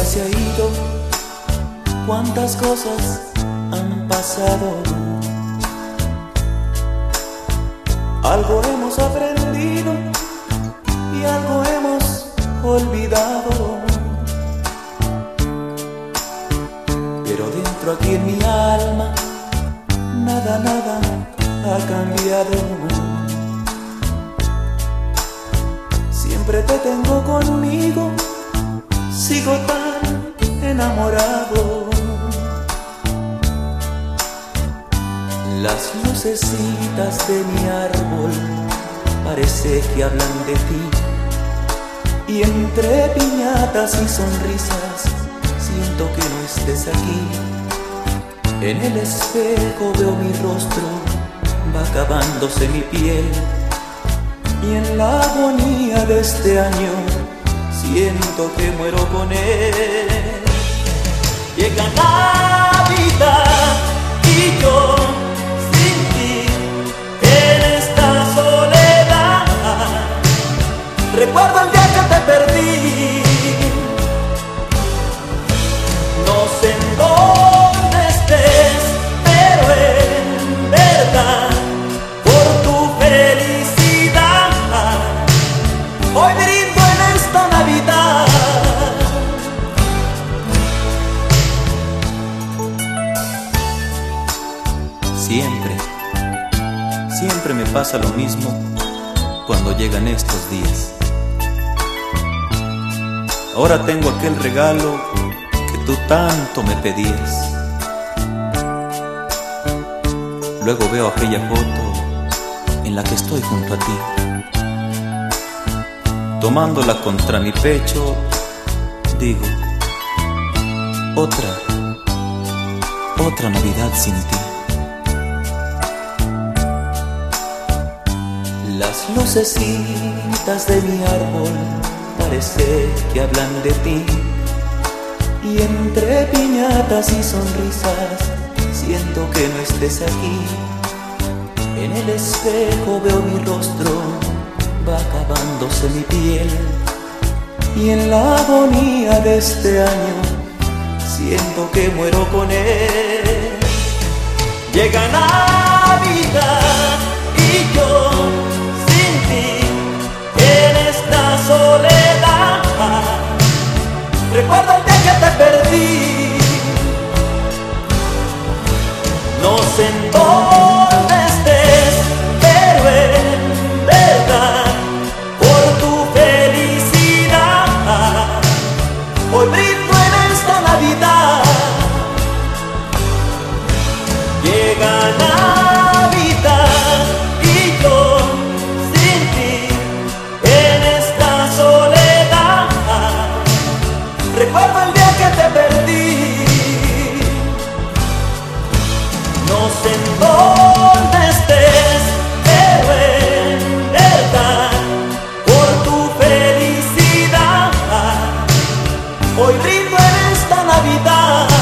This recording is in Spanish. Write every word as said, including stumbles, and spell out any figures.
se ha ido, cuántas cosas han pasado. Algo hemos aprendido y algo hemos olvidado. Pero dentro aquí en mi alma, nada, nada ha cambiado. Siempre te tengo conmigo, sigo tan enamorado. Las lucecitas de mi árbol parece que hablan de ti, y entre piñatas y sonrisas siento que no estés aquí. En el espejo veo mi rostro, va acabándose mi piel, y en la agonía de este año siento que muero con él. Llega Navidad y yo sin ti en esta soledad. Recuerdo el día que te perdí, no sé en dónde estés, pero en verdad por tu felicidad hoy brindo en esta Navidad. Siempre, siempre me pasa lo mismo cuando llegan estos días. Ahora tengo aquel regalo que tú tanto me pedías. Luego veo aquella foto en la que estoy junto a ti, tomándola contra mi pecho, digo, otra, otra Navidad sin ti. Las lucecitas de mi árbol parece que hablan de ti, y entre piñatas y sonrisas siento que no estés aquí. En el espejo veo mi rostro, va acabándose mi piel, y en la agonía de este año siento que muero con él. Llega Navidad y yo sin ti en esta soledad. Recuerdo el día que te perdí, no sé en dónde estés, pero en verdad por tu felicidad hoy brindo en esta Navidad. Llega Navidad y yo sin ti en esta soledad. Recuerdo el día que te perdí, no sé en dónde estés, pero en verdad por tu felicidad hoy brindo en esta Navidad.